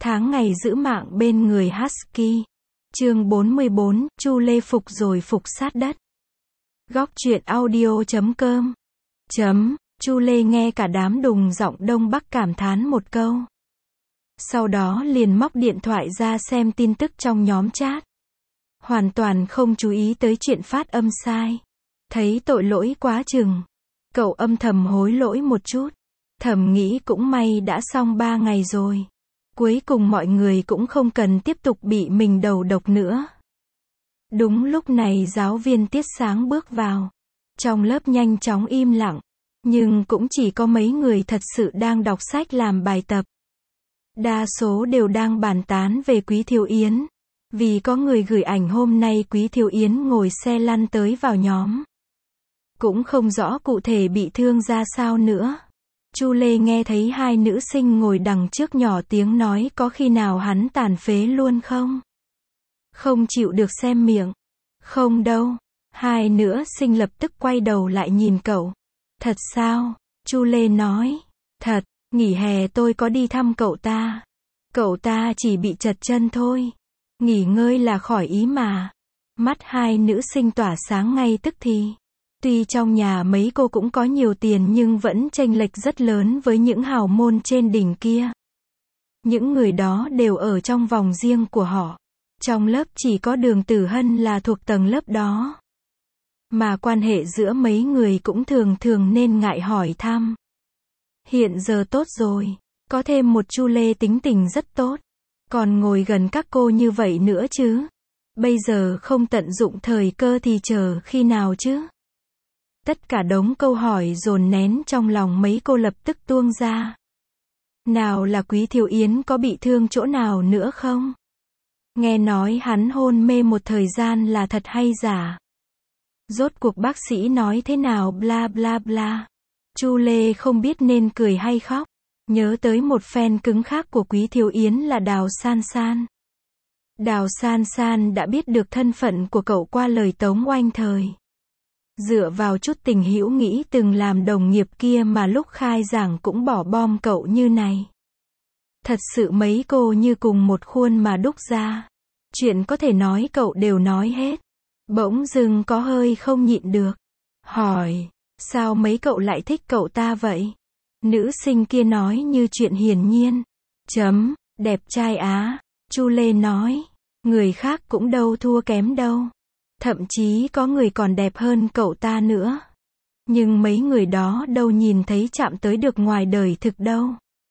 Tháng ngày giữ mạng bên người Husky. Chương 44, Chu Lê phục rồi phục sát đất. Góc truyện audio.com. Chu Lê nghe cả đám đùng giọng Đông Bắc cảm thán một câu. Sau đó liền móc điện thoại ra xem tin tức trong nhóm chat. Hoàn toàn không chú ý tới chuyện phát âm sai. Thấy tội lỗi quá chừng. Cậu âm thầm hối lỗi một chút. Thầm nghĩ cũng may đã xong 3 ngày rồi. Cuối cùng mọi người cũng không cần tiếp tục bị mình đầu độc nữa. Đúng lúc này giáo viên Tiết Sáng bước vào. Trong lớp nhanh chóng im lặng. Nhưng cũng chỉ có mấy người thật sự đang đọc sách làm bài tập. Đa số đều đang bàn tán về Quý Thiều Yến. Vì có người gửi ảnh hôm nay Quý Thiều Yến ngồi xe lăn tới vào nhóm. Cũng không rõ cụ thể bị thương ra sao nữa. Chu Lê nghe thấy hai nữ sinh ngồi đằng trước nhỏ tiếng nói có khi nào hắn tàn phế luôn không? Không chịu được xem miệng. Không đâu. Hai nữ sinh lập tức quay đầu lại nhìn cậu. Thật sao? Chu Lê nói. Thật, nghỉ hè tôi có đi thăm cậu ta. Cậu ta chỉ bị trật chân thôi. Nghỉ ngơi là khỏi ý mà. Mắt hai nữ sinh tỏa sáng ngay tức thì. Tuy trong nhà mấy cô cũng có nhiều tiền nhưng vẫn chênh lệch rất lớn với những hào môn trên đỉnh kia. Những người đó đều ở trong vòng riêng của họ. Trong lớp chỉ có Đường Tử Hân là thuộc tầng lớp đó. Mà quan hệ giữa mấy người cũng thường nên ngại hỏi thăm. Hiện giờ tốt rồi. Có thêm một Chu Lê tính tình rất tốt. Còn ngồi gần các cô như vậy nữa chứ. Bây giờ không tận dụng thời cơ thì chờ khi nào chứ. Tất cả đống câu hỏi dồn nén trong lòng mấy cô lập tức tuông ra. Nào là Quý Thiều Yến có bị thương chỗ nào nữa không? Nghe nói hắn hôn mê một thời gian là thật hay giả? Rốt cuộc bác sĩ nói thế nào bla bla bla. Chu Lê không biết nên cười hay khóc. Nhớ tới một fan cứng khác của Quý Thiều Yến là Đào San San. Đào San San đã biết được thân phận của cậu qua lời Tống Oanh Thời. Dựa vào chút tình hữu nghĩ từng làm đồng nghiệp kia mà lúc khai giảng cũng bỏ bom cậu như này. Thật sự mấy cô như cùng một khuôn mà đúc ra. Chuyện có thể nói cậu đều nói hết. Bỗng dưng có hơi không nhịn được. Hỏi, sao mấy cậu lại thích cậu ta vậy? Nữ sinh kia nói như chuyện hiển nhiên. Đẹp trai á. Chu Lê nói. Người khác cũng đâu thua kém đâu. Thậm chí có người còn đẹp hơn cậu ta nữa. Nhưng mấy người đó đâu nhìn thấy chạm tới được ngoài đời thực đâu.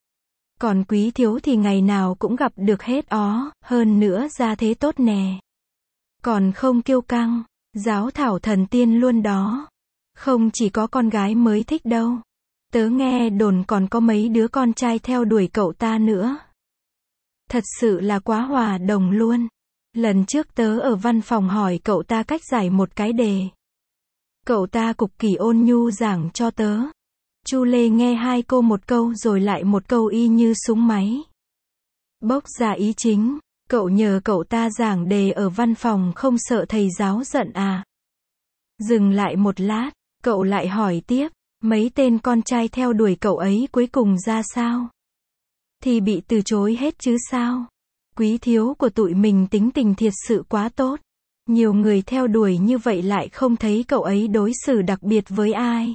Còn Quý Thiếu thì ngày nào cũng gặp được hết ó, hơn nữa ra thế tốt nè. Còn không kiêu căng, giáo thảo thần tiên luôn đó. Không chỉ có con gái mới thích đâu. Tớ nghe đồn còn có mấy đứa con trai theo đuổi cậu ta nữa. Thật sự là quá hòa đồng luôn. Lần trước tớ ở văn phòng hỏi cậu ta cách giải một cái đề. Cậu ta cực kỳ ôn nhu giảng cho tớ. Chu Lê nghe hai cô một câu rồi lại một câu y như súng máy. Bốc ra ý chính, cậu nhờ cậu ta giảng đề ở văn phòng không sợ thầy giáo giận à? Dừng lại một lát, cậu lại hỏi tiếp, mấy tên con trai theo đuổi cậu ấy cuối cùng ra sao? Thì bị từ chối hết chứ sao? Quý Thiếu của tụi mình tính tình thiệt sự quá tốt. Nhiều người theo đuổi như vậy lại không thấy cậu ấy đối xử đặc biệt với ai.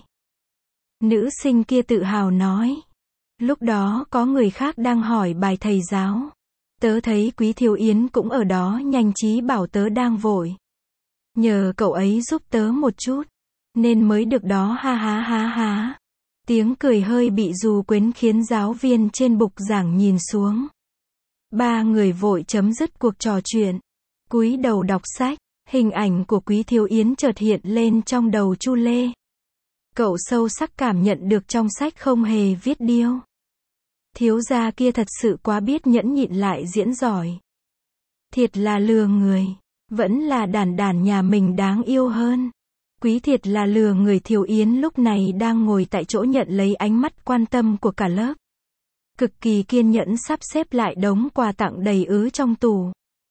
Nữ sinh kia tự hào nói. Lúc đó có người khác đang hỏi bài thầy giáo. Tớ thấy Quý Thiều Yến cũng ở đó nhanh trí bảo tớ đang vội. Nhờ cậu ấy giúp tớ một chút. Nên mới được đó ha ha ha ha. Tiếng cười hơi bị dù quến khiến giáo viên trên bục giảng nhìn xuống. Ba người vội chấm dứt cuộc trò chuyện. Cúi đầu đọc sách. Hình ảnh của Quý Thiều Yến chợt hiện lên trong đầu Chu Lê. Cậu sâu sắc cảm nhận được trong sách không hề viết điêu. Thiếu gia kia thật sự quá biết nhẫn nhịn lại diễn giỏi. Thiệt là lừa người. Vẫn là đàn nhà mình đáng yêu hơn. Quý thiệt là lừa người. Thiều Yến lúc này đang ngồi tại chỗ nhận lấy ánh mắt quan tâm của cả lớp. Cực kỳ kiên nhẫn sắp xếp lại đống quà tặng đầy ứ trong tủ.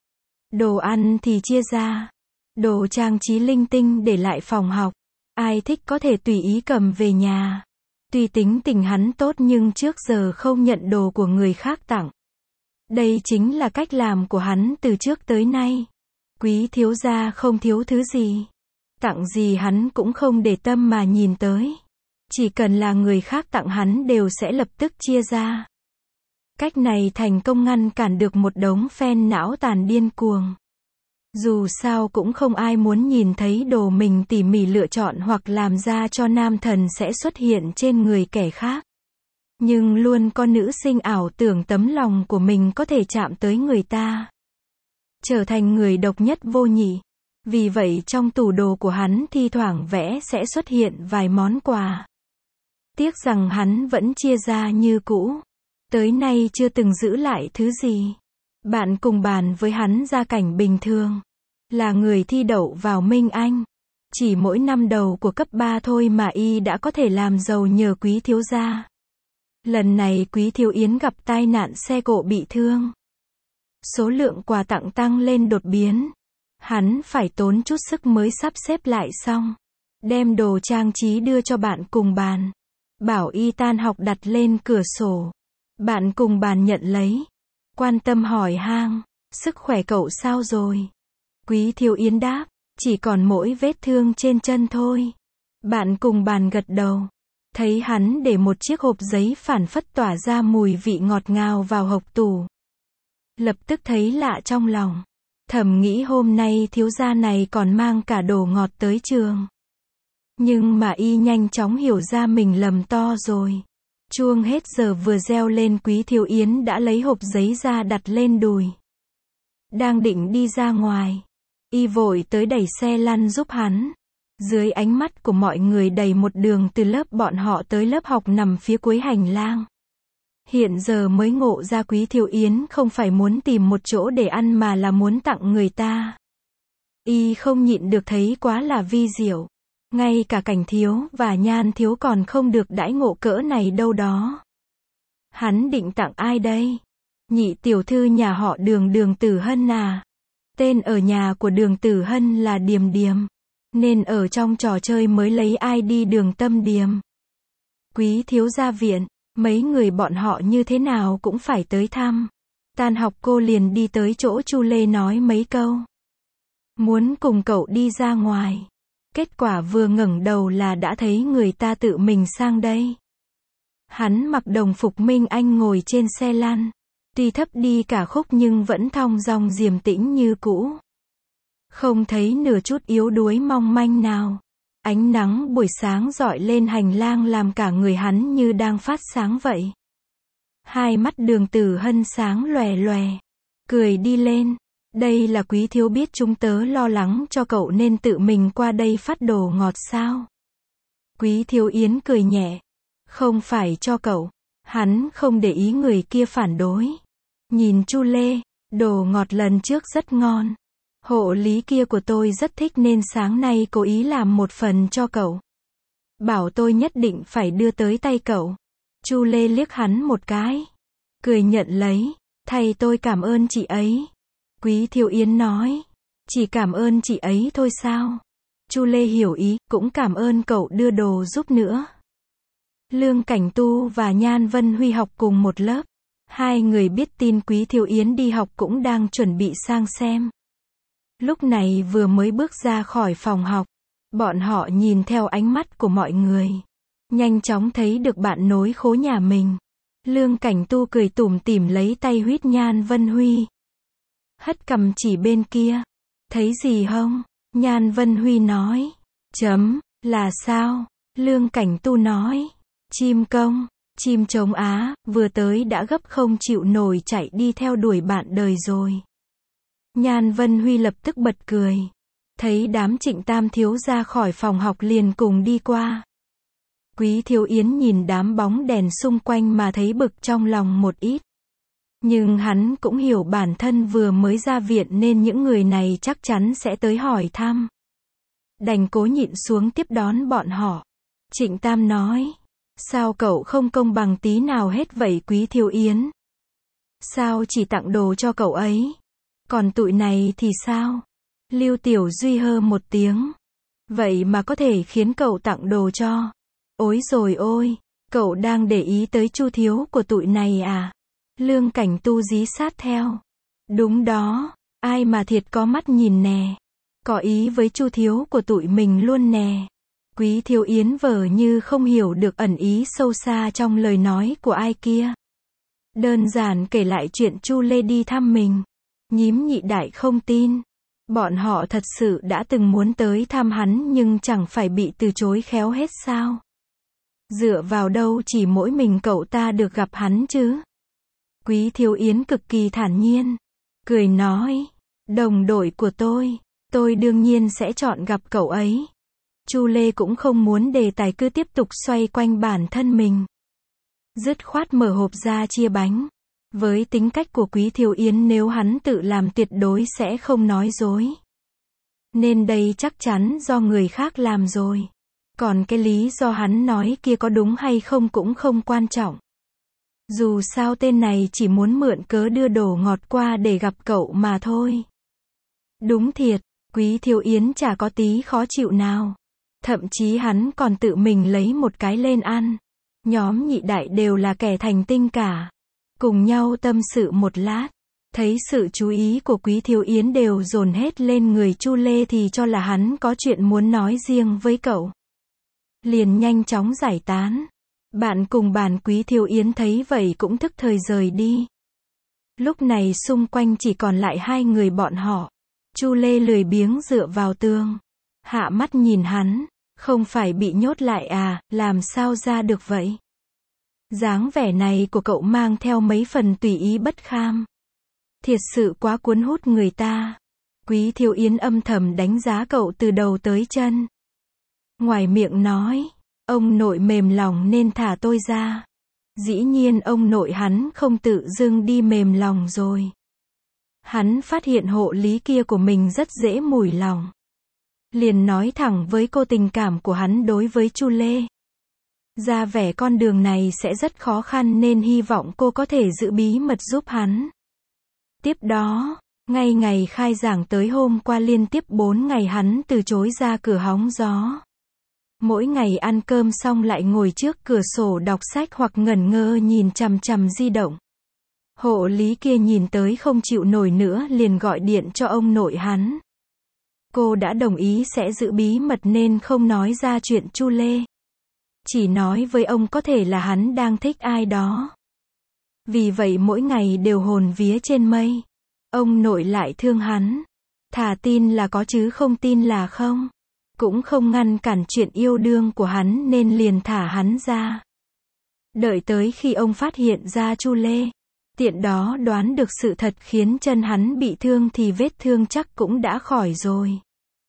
Đồ ăn thì chia ra. Đồ trang trí linh tinh để lại phòng học. Ai thích có thể tùy ý cầm về nhà. Tuy tính tình hắn tốt nhưng trước giờ không nhận đồ của người khác tặng. Đây chính là cách làm của hắn từ trước tới nay. Quý thiếu gia không thiếu thứ gì. Tặng gì hắn cũng không để tâm mà nhìn tới. Chỉ cần là người khác tặng hắn đều sẽ lập tức chia ra. Cách này thành công ngăn cản được một đống fan não tàn điên cuồng. Dù sao cũng không ai muốn nhìn thấy đồ mình tỉ mỉ lựa chọn hoặc làm ra cho nam thần sẽ xuất hiện trên người kẻ khác. Nhưng luôn có nữ sinh ảo tưởng tấm lòng của mình có thể chạm tới người ta. Trở thành người độc nhất vô nhị. Vì vậy trong tủ đồ của hắn thi thoảng vẽ sẽ xuất hiện vài món quà. Tiếc rằng hắn vẫn chia ra như cũ. Tới nay chưa từng giữ lại thứ gì. Bạn cùng bàn với hắn gia cảnh bình thường. Là người thi đậu vào Minh Anh. Chỉ mỗi năm đầu của cấp 3 thôi mà y đã có thể làm giàu nhờ quý thiếu gia. Lần này quý thiếu yến gặp tai nạn xe cộ bị thương. Số lượng quà tặng tăng lên đột biến. Hắn phải tốn chút sức mới sắp xếp lại xong. Đem đồ trang trí đưa cho bạn cùng bàn. Bảo y tan học đặt lên cửa sổ. Bạn cùng bàn nhận lấy. Quan tâm hỏi han, sức khỏe cậu sao rồi? Quý thiếu yến đáp, chỉ còn mỗi vết thương trên chân thôi. Bạn cùng bàn gật đầu. Thấy hắn để một chiếc hộp giấy phảng phất tỏa ra mùi vị ngọt ngào vào hộc tủ. Lập tức thấy lạ trong lòng. Thầm nghĩ hôm nay thiếu gia này còn mang cả đồ ngọt tới trường. Nhưng mà y nhanh chóng hiểu ra mình lầm to rồi. Chuông hết giờ vừa reo lên quý thiếu yến đã lấy hộp giấy ra đặt lên đùi. Đang định đi ra ngoài. Y vội tới đẩy xe lăn giúp hắn. Dưới ánh mắt của mọi người đầy một đường từ lớp bọn họ tới lớp học nằm phía cuối hành lang. Hiện giờ mới ngộ ra quý thiếu yến không phải muốn tìm một chỗ để ăn mà là muốn tặng người ta. Y không nhịn được thấy quá là vi diệu. Ngay cả Cảnh thiếu và Nhan thiếu còn không được đãi ngộ cỡ này đâu đó. Hắn định tặng ai đây? Nhị tiểu thư nhà họ Đường, Đường Tử Hân à? Tên ở nhà của Đường Tử Hân là Điềm Điềm. Nên ở trong trò chơi mới lấy ID Đường Tâm Điềm. Quý thiếu gia viện, mấy người bọn họ như thế nào cũng phải tới thăm. Tan học cô liền đi tới chỗ Chu Lê nói mấy câu. Muốn cùng cậu đi ra ngoài. Kết quả vừa ngẩng đầu là đã thấy người ta tự mình sang đây. Hắn mặc đồng phục Minh Anh ngồi trên xe lăn. Tuy thấp đi cả khúc nhưng vẫn thong dong điềm tĩnh như cũ. Không thấy nửa chút yếu đuối mong manh nào. Ánh nắng buổi sáng rọi lên hành lang làm cả người hắn như đang phát sáng vậy. Hai mắt Đường Tử Hân sáng lòe lòe. Cười đi lên. Đây là quý thiếu biết chúng tớ lo lắng cho cậu nên tự mình qua đây phát đồ ngọt sao? Quý thiếu yến cười nhẹ. Không phải cho cậu. Hắn không để ý người kia phản đối. Nhìn Chu Lê, đồ ngọt lần trước rất ngon. Hộ lý kia của tôi rất thích nên sáng nay cố ý làm một phần cho cậu. Bảo tôi nhất định phải đưa tới tay cậu. Chu Lê liếc hắn một cái. Cười nhận lấy. Thầy tôi cảm ơn chị ấy. Quý thiếu yến nói. Chỉ cảm ơn chị ấy thôi sao? Chu Lê hiểu ý, cũng cảm ơn cậu đưa đồ giúp nữa. Lương Cảnh Tu và Nhan Vân Huy học cùng một lớp. Hai người biết tin quý thiếu yến đi học cũng đang chuẩn bị sang xem. Lúc này vừa mới bước ra khỏi phòng học. Bọn họ nhìn theo ánh mắt của mọi người. Nhanh chóng thấy được bạn nối khố nhà mình. Lương Cảnh Tu cười tủm tỉm lấy tay huýt Nhan Vân Huy. Hất cằm chỉ bên kia. Thấy gì không? Nhan Vân Huy nói. Là sao? Lương Cảnh Tu nói. Chim công, chim trống Á, vừa tới đã gấp không chịu nổi chạy đi theo đuổi bạn đời rồi. Nhan Vân Huy lập tức bật cười. Thấy đám Trịnh Tam thiếu ra khỏi phòng học liền cùng đi qua. Quý thiếu yến nhìn đám bóng đèn xung quanh mà thấy bực trong lòng một ít. Nhưng hắn cũng hiểu bản thân vừa mới ra viện nên những người này chắc chắn sẽ tới hỏi thăm. Đành cố nhịn xuống tiếp đón bọn họ. Trịnh Tam nói. Sao cậu không công bằng tí nào hết vậy quý thiếu yến? Sao chỉ tặng đồ cho cậu ấy? Còn tụi này thì sao? Lưu Tiểu Duy hơ một tiếng. Vậy mà có thể khiến cậu tặng đồ cho. Ôi rồi ôi, cậu đang để ý tới Chu thiếu của tụi này à? Lương Cảnh Tu dí sát theo. Đúng đó, ai mà thiệt có mắt nhìn nè. Có ý với Chu thiếu của tụi mình luôn nè. Quý Thiếu Yến vờ như không hiểu được ẩn ý sâu xa trong lời nói của ai kia. Đơn giản kể lại chuyện Chu Lê đi thăm mình. Nhím Nhị Đại không tin. Bọn họ thật sự đã từng muốn tới thăm hắn nhưng chẳng phải bị từ chối khéo hết sao? Dựa vào đâu chỉ mỗi mình cậu ta được gặp hắn chứ? Quý Thiếu Yến cực kỳ thản nhiên. Cười nói, đồng đội của tôi đương nhiên sẽ chọn gặp cậu ấy. Chu Lê cũng không muốn đề tài cứ tiếp tục xoay quanh bản thân mình. Dứt khoát mở hộp ra chia bánh. Với tính cách của Quý Thiếu Yến nếu hắn tự làm tuyệt đối sẽ không nói dối. Nên đây chắc chắn do người khác làm rồi. Còn cái lý do hắn nói kia có đúng hay không cũng không quan trọng. Dù sao tên này chỉ muốn mượn cớ đưa đồ ngọt qua để gặp cậu mà thôi. Đúng thiệt, Quý Thiếu Yến chả có tí khó chịu nào. Thậm chí hắn còn tự mình lấy một cái lên ăn. Nhóm Nhị Đại đều là kẻ thành tinh cả. Cùng nhau tâm sự một lát. Thấy sự chú ý của Quý Thiếu Yến đều dồn hết lên người Chu Lê thì cho là hắn có chuyện muốn nói riêng với cậu. Liền nhanh chóng giải tán. Bạn cùng bàn Quý Thiếu Yến thấy vậy cũng thức thời rời đi. Lúc này xung quanh chỉ còn lại hai người bọn họ. Chu Lê lười biếng dựa vào tường. Hạ mắt nhìn hắn. Không phải bị nhốt lại à, làm sao ra được vậy? Dáng vẻ này của cậu mang theo mấy phần tùy ý bất kham. Thiệt sự quá cuốn hút người ta. Quý Thiếu Yến âm thầm đánh giá cậu từ đầu tới chân. Ngoài miệng nói, ông nội mềm lòng nên thả tôi ra. Dĩ nhiên ông nội hắn không tự dưng đi mềm lòng rồi. Hắn phát hiện hộ lý kia của mình rất dễ mủi lòng. Liền nói thẳng với cô tình cảm của hắn đối với Chu Lê. Ra vẻ con đường này sẽ rất khó khăn nên hy vọng cô có thể giữ bí mật giúp hắn. Tiếp đó, ngay ngày khai giảng tới hôm qua liên tiếp 4 ngày hắn từ chối ra cửa hóng gió. Mỗi ngày ăn cơm xong lại ngồi trước cửa sổ đọc sách hoặc ngẩn ngơ nhìn chằm chằm di động. Hộ lý kia nhìn tới không chịu nổi nữa liền gọi điện cho ông nội hắn. Cô đã đồng ý sẽ giữ bí mật nên không nói ra chuyện Chu Lê. Chỉ nói với ông có thể là hắn đang thích ai đó. Vì vậy mỗi ngày đều hồn vía trên mây. Ông nội lại thương hắn. Thà tin là có chứ không tin là không. Cũng không ngăn cản chuyện yêu đương của hắn nên liền thả hắn ra. Đợi tới khi ông phát hiện ra Chu Lê. Tiện đó đoán được sự thật khiến chân hắn bị thương thì vết thương chắc cũng đã khỏi rồi.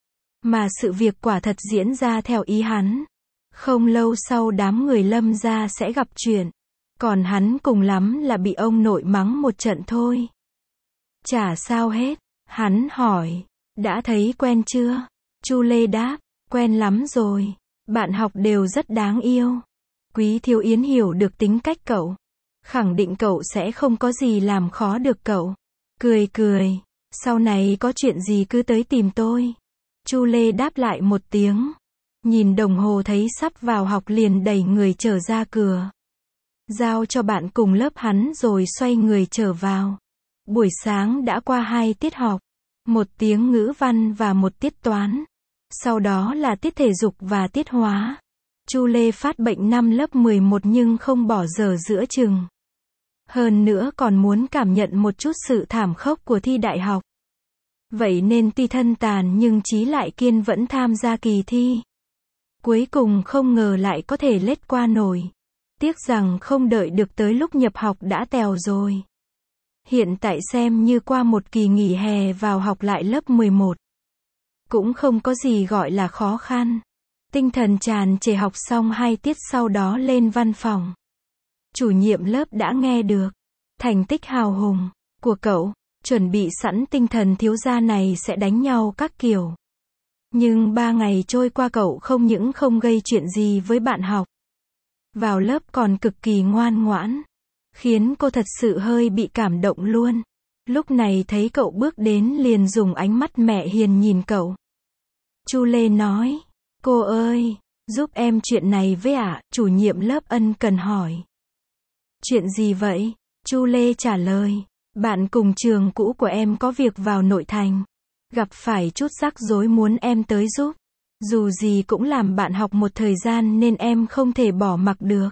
Mà sự việc quả thật diễn ra theo ý hắn. Không lâu sau đám người Lâm gia sẽ gặp chuyện. Còn hắn cùng lắm là bị ông nội mắng một trận thôi. Chả sao hết. Hắn hỏi. Đã thấy quen chưa? Chu Lê đáp. Quen lắm rồi. Bạn học đều rất đáng yêu. Quý Thiếu Yến hiểu được tính cách cậu. Khẳng định cậu sẽ không có gì làm khó được cậu. Cười cười. Sau này có chuyện gì cứ tới tìm tôi. Chu Lê đáp lại một tiếng. Nhìn đồng hồ thấy sắp vào học liền đẩy người trở ra cửa. Giao cho bạn cùng lớp hắn rồi xoay người trở vào. Buổi sáng đã qua 2 tiết học. 1 tiếng ngữ văn và 1 tiết toán. Sau đó là tiết thể dục và tiết hóa. Chu Lê phát bệnh năm lớp 11 nhưng không bỏ dở giữa chừng. Hơn nữa còn muốn cảm nhận một chút sự thảm khốc của thi đại học. Vậy nên tuy thân tàn nhưng Chí Lại Kiên vẫn tham gia kỳ thi. Cuối cùng không ngờ lại có thể lết qua nổi. Tiếc rằng không đợi được tới lúc nhập học đã tèo rồi. Hiện tại xem như qua một kỳ nghỉ hè vào học lại lớp 11. Cũng không có gì gọi là khó khăn. Tinh thần tràn trề học xong 2 tiết sau đó lên văn phòng. Chủ nhiệm lớp đã nghe được thành tích hào hùng của cậu, chuẩn bị sẵn tinh thần thiếu gia này sẽ đánh nhau các kiểu. Nhưng 3 ngày trôi qua cậu không những không gây chuyện gì với bạn học. Vào lớp còn cực kỳ ngoan ngoãn. Khiến cô thật sự hơi bị cảm động luôn. Lúc này thấy cậu bước đến liền dùng ánh mắt mẹ hiền nhìn cậu. Chu Lê nói. Cô ơi, giúp em chuyện này với ạ, chủ nhiệm lớp ân cần hỏi. Chuyện gì vậy? Chu Lê trả lời. Bạn cùng trường cũ của em có việc vào nội thành. Gặp phải chút rắc rối muốn em tới giúp. Dù gì cũng làm bạn học một thời gian nên em không thể bỏ mặc được.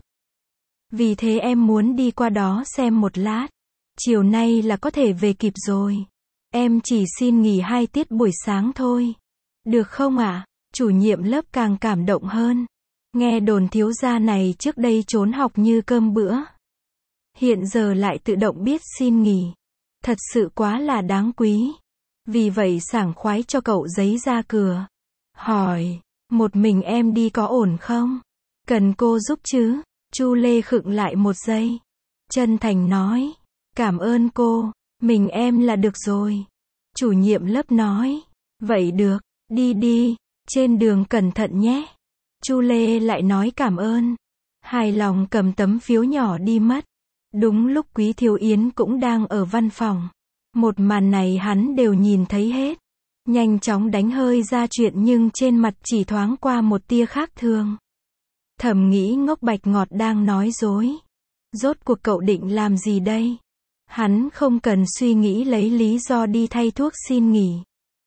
Vì thế em muốn đi qua đó xem một lát. Chiều nay là có thể về kịp rồi. Em chỉ xin nghỉ 2 tiết buổi sáng thôi. Được không ạ? Chủ nhiệm lớp càng cảm động hơn. Nghe đồn thiếu gia này trước đây trốn học như cơm bữa. Hiện giờ lại tự động biết xin nghỉ. Thật sự quá là đáng quý. Vì vậy sảng khoái cho cậu giấy ra cửa. Hỏi, một mình em đi có ổn không? Cần cô giúp chứ? Chu Lê khựng lại một giây. Chân thành nói, cảm ơn cô, mình em là được rồi. Chủ nhiệm lớp nói, vậy được, đi đi, trên đường cẩn thận nhé. Chu Lê lại nói cảm ơn. Hài lòng cầm tấm phiếu nhỏ đi mất. Đúng lúc Quý Thiếu Yến cũng đang ở văn phòng. Một màn này hắn đều nhìn thấy hết. Nhanh chóng đánh hơi ra chuyện nhưng trên mặt chỉ thoáng qua một tia khác thường. Thầm nghĩ ngốc bạch ngọt đang nói dối. Rốt cuộc cậu định làm gì đây? Hắn không cần suy nghĩ lấy lý do đi thay thuốc xin nghỉ.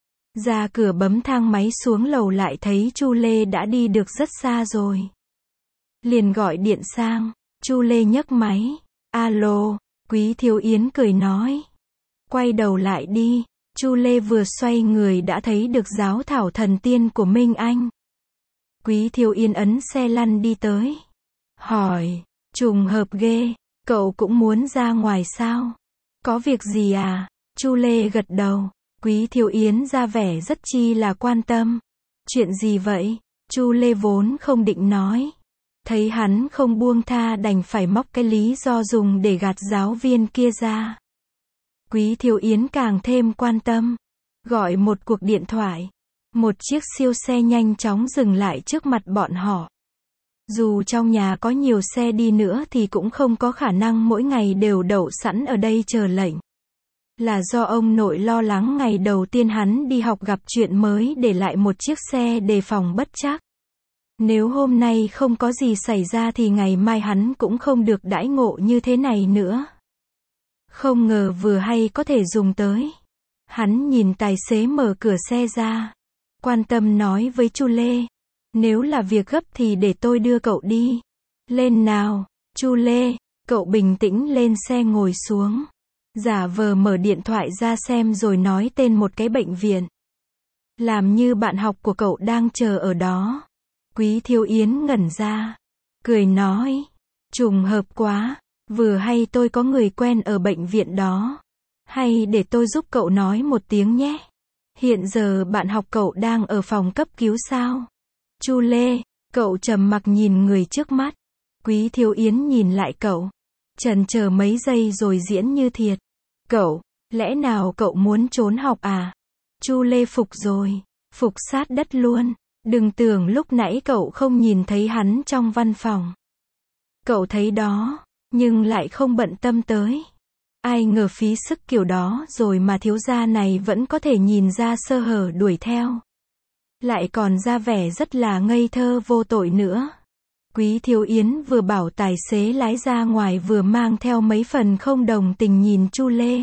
Ra cửa bấm thang máy xuống lầu lại thấy Chu Lê đã đi được rất xa rồi. Liền gọi điện sang. Chu Lê nhấc máy. Alo, Quý Thiếu Yến cười nói. Quay đầu lại đi. Chu Lê vừa xoay người đã thấy được giáo thảo thần tiên của Minh Anh. Quý Thiếu Yến ấn xe lăn đi tới. Hỏi, trùng hợp ghê, cậu cũng muốn ra ngoài sao? Có việc gì à? Chu Lê gật đầu. Quý Thiếu Yến ra vẻ rất chi là quan tâm. Chuyện gì vậy? Chu Lê vốn không định nói. Thấy hắn không buông tha đành phải móc cái lý do dùng để gạt giáo viên kia ra. Quý Thiếu Yến càng thêm quan tâm. Gọi một cuộc điện thoại. Một chiếc siêu xe nhanh chóng dừng lại trước mặt bọn họ. Dù trong nhà có nhiều xe đi nữa thì cũng không có khả năng mỗi ngày đều đậu sẵn ở đây chờ lệnh. Là do ông nội lo lắng ngày đầu tiên hắn đi học gặp chuyện mới để lại một chiếc xe đề phòng bất trắc. Nếu hôm nay không có gì xảy ra thì ngày mai hắn cũng không được đãi ngộ như thế này nữa. Không ngờ vừa hay có thể dùng tới. Hắn nhìn tài xế mở cửa xe ra. Quan tâm nói với Chu Lê. Nếu là việc gấp thì để tôi đưa cậu đi. Lên nào, Chu Lê. Cậu bình tĩnh lên xe ngồi xuống. Giả vờ mở điện thoại ra xem rồi nói tên một cái bệnh viện. Làm như bạn học của cậu đang chờ ở đó. Quý Thiếu Yến ngẩn ra. Cười nói. Trùng hợp quá. Vừa hay tôi có người quen ở bệnh viện đó. Hay để tôi giúp cậu nói một tiếng nhé. Hiện giờ bạn học cậu đang ở phòng cấp cứu sao? Chu Lê, cậu trầm mặc nhìn người trước mắt. Quý Thiếu Yến nhìn lại cậu. Chần chờ mấy giây rồi diễn như thiệt. Cậu, lẽ nào cậu muốn trốn học à? Chu Lê phục rồi. Phục sát đất luôn. Đừng tưởng lúc nãy cậu không nhìn thấy hắn trong văn phòng. Cậu thấy đó, nhưng lại không bận tâm tới. Ai ngờ phí sức kiểu đó rồi mà thiếu gia này vẫn có thể nhìn ra sơ hở đuổi theo. Lại còn ra vẻ rất là ngây thơ vô tội nữa. Quý Thiếu Yến vừa bảo tài xế lái ra ngoài vừa mang theo mấy phần không đồng tình nhìn Chu Lê.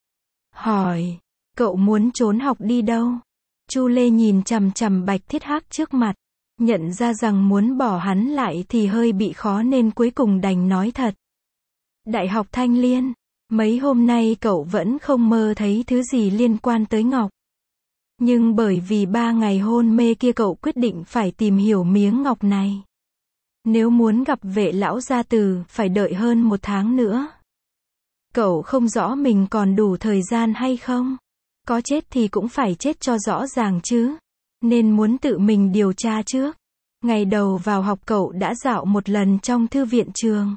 Hỏi, cậu muốn trốn học đi đâu? Chu Lê nhìn chằm chằm Bạch Thiết Hắc trước mặt. Nhận ra rằng muốn bỏ hắn lại thì hơi bị khó nên cuối cùng đành nói thật. Đại học Thanh Liên. Mấy hôm nay cậu vẫn không mơ thấy thứ gì liên quan tới Ngọc. Nhưng bởi vì 3 ngày hôn mê kia cậu quyết định phải tìm hiểu miếng ngọc này. Nếu muốn gặp Vệ lão gia tử, phải đợi hơn 1 tháng nữa. Cậu không rõ mình còn đủ thời gian hay không. Có chết thì cũng phải chết cho rõ ràng chứ. Nên muốn tự mình điều tra trước. Ngày đầu vào học cậu đã dạo một lần trong thư viện trường.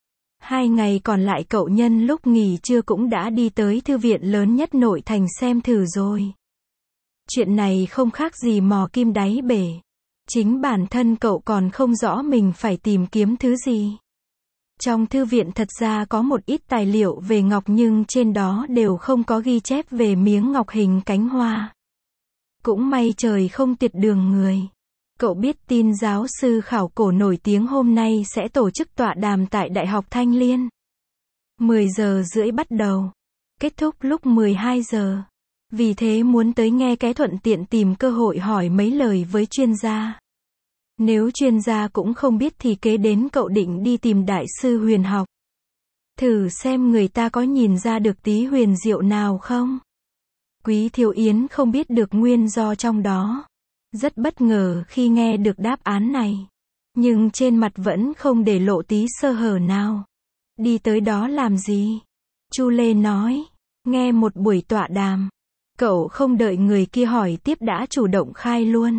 2 ngày còn lại cậu nhân lúc nghỉ trưa cũng đã đi tới thư viện lớn nhất nội thành xem thử rồi. Chuyện này không khác gì mò kim đáy bể. Chính bản thân cậu còn không rõ mình phải tìm kiếm thứ gì. Trong thư viện thật ra có một ít tài liệu về ngọc nhưng trên đó đều không có ghi chép về miếng ngọc hình cánh hoa. Cũng may trời không tiệt đường người. Cậu biết tin giáo sư khảo cổ nổi tiếng hôm nay sẽ tổ chức tọa đàm tại Đại học Thanh Liên. 10 giờ rưỡi bắt đầu. Kết thúc lúc 12 giờ. Vì thế muốn tới nghe cái thuận tiện tìm cơ hội hỏi mấy lời với chuyên gia. Nếu chuyên gia cũng không biết thì kế đến cậu định đi tìm đại sư huyền học. Thử xem người ta có nhìn ra được tí huyền diệu nào không? Quý Thiều Yến không biết được nguyên do trong đó. Rất bất ngờ khi nghe được đáp án này. Nhưng trên mặt vẫn không để lộ tí sơ hở nào. Đi tới đó làm gì? Chu Lê nói. Nghe một buổi tọa đàm. Cậu không đợi người kia hỏi tiếp đã chủ động khai luôn.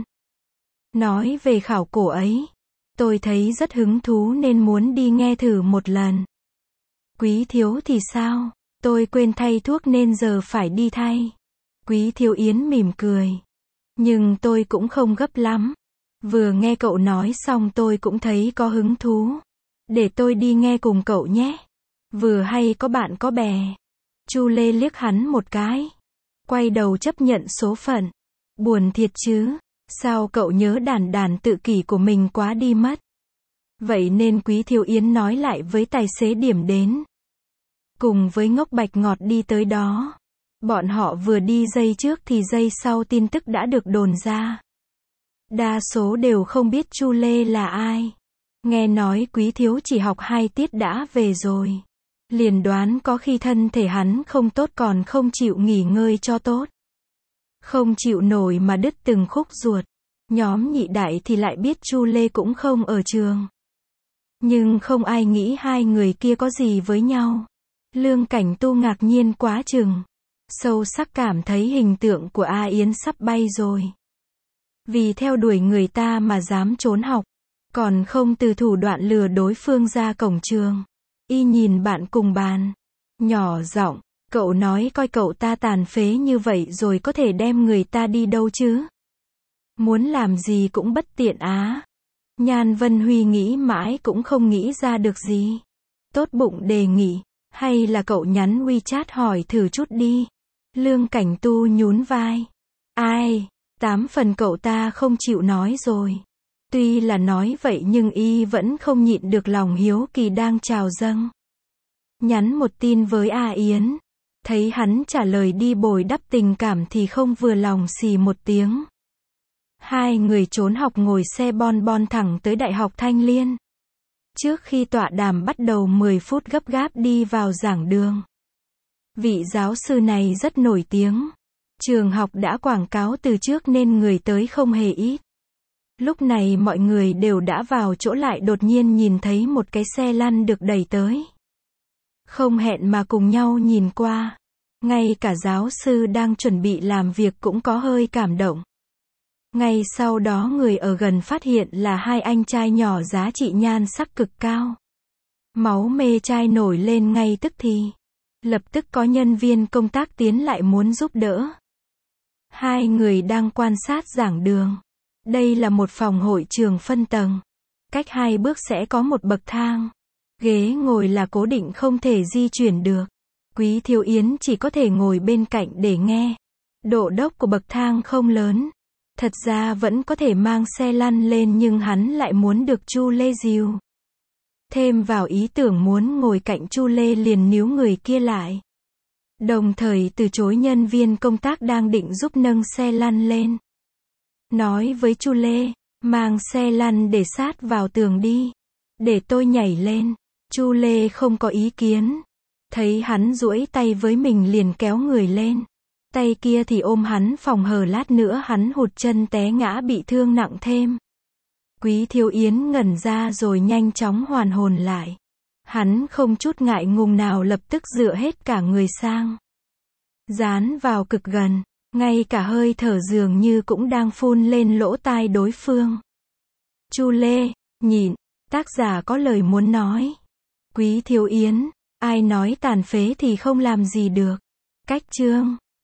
Nói về khảo cổ ấy. Tôi thấy rất hứng thú nên muốn đi nghe thử một lần. Quý Thiếu thì sao? Tôi quên thay thuốc nên giờ phải đi thay. Quý Thiều Yến mỉm cười. Nhưng tôi cũng không gấp lắm. Vừa nghe cậu nói xong tôi cũng thấy có hứng thú. Để tôi đi nghe cùng cậu nhé. Vừa hay có bạn có bè. Chu Lê liếc hắn một cái. Quay đầu chấp nhận số phận. Buồn thiệt chứ. Sao cậu nhớ đàn tự kỷ của mình quá đi mất. Vậy nên Quý Thiều Yến nói lại với tài xế điểm đến. Cùng với Ngốc Bạch Ngọt đi tới đó. Bọn họ vừa đi giây trước thì giây sau tin tức đã được đồn ra. Đa số đều không biết Chu Lê là ai. Nghe nói Quý Thiếu chỉ học 2 tiết đã về rồi. Liền đoán có khi thân thể hắn không tốt còn không chịu nghỉ ngơi cho tốt. Không chịu nổi mà đứt từng khúc ruột. Nhóm Nhị Đại thì lại biết Chu Lê cũng không ở trường. Nhưng không ai nghĩ hai người kia có gì với nhau. Lương Cảnh Tu ngạc nhiên quá chừng. Sâu sắc cảm thấy hình tượng của A Yến sắp bay rồi. Vì theo đuổi người ta mà dám trốn học. Còn không từ thủ đoạn lừa đối phương ra cổng trường. Y nhìn bạn cùng bàn. Nhỏ giọng, cậu nói coi cậu ta tàn phế như vậy rồi có thể đem người ta đi đâu chứ? Muốn làm gì cũng bất tiện á. Nhan Vân Huy nghĩ mãi cũng không nghĩ ra được gì. Tốt bụng đề nghị. Hay là cậu nhắn WeChat hỏi thử chút đi. Lương Cảnh Tu nhún vai. Ai, 8 phần cậu ta không chịu nói rồi. Tuy là nói vậy nhưng y vẫn không nhịn được lòng hiếu kỳ đang trào dâng. Nhắn một tin với A Yến. Thấy hắn trả lời đi bồi đắp tình cảm thì không vừa lòng xì một tiếng. Hai người trốn học ngồi xe bon bon thẳng tới Đại học Thanh Liên. Trước khi tọa đàm bắt đầu 10 phút gấp gáp đi vào giảng đường. Vị giáo sư này rất nổi tiếng. Trường học đã quảng cáo từ trước nên người tới không hề ít. Lúc này mọi người đều đã vào chỗ lại đột nhiên nhìn thấy một cái xe lăn được đẩy tới. Không hẹn mà cùng nhau nhìn qua. Ngay cả giáo sư đang chuẩn bị làm việc cũng có hơi cảm động. Ngay sau đó người ở gần phát hiện là hai anh trai nhỏ giá trị nhan sắc cực cao. Máu mê trai nổi lên ngay tức thì. Lập tức có nhân viên công tác tiến lại muốn giúp đỡ. Hai người đang quan sát giảng đường. Đây là một phòng hội trường phân tầng. Cách 2 bước sẽ có một bậc thang. Ghế ngồi là cố định không thể di chuyển được. Quý Thiều Yến chỉ có thể ngồi bên cạnh để nghe. Độ dốc của bậc thang không lớn. Thật ra vẫn có thể mang xe lăn lên nhưng hắn lại muốn được Chu Lê dìu. Thêm vào ý tưởng muốn ngồi cạnh Chu Lê liền níu người kia lại. Đồng thời từ chối nhân viên công tác đang định giúp nâng xe lăn lên. Nói với Chu Lê, mang xe lăn để sát vào tường đi. Để tôi nhảy lên. Chu Lê không có ý kiến. Thấy hắn duỗi tay với mình liền kéo người lên. Tay kia thì ôm hắn phòng hờ lát nữa hắn hụt chân té ngã bị thương nặng thêm. Quý Thiều Yến ngẩn ra rồi nhanh chóng hoàn hồn lại. Hắn không chút ngại ngùng nào lập tức dựa hết cả người sang. Dán vào cực gần, ngay cả hơi thở dường như cũng đang phun lên lỗ tai đối phương. Chu Lê, nhịn, tác giả có lời muốn nói. Quý Thiều Yến, ai nói tàn phế thì không làm gì được. Cách chương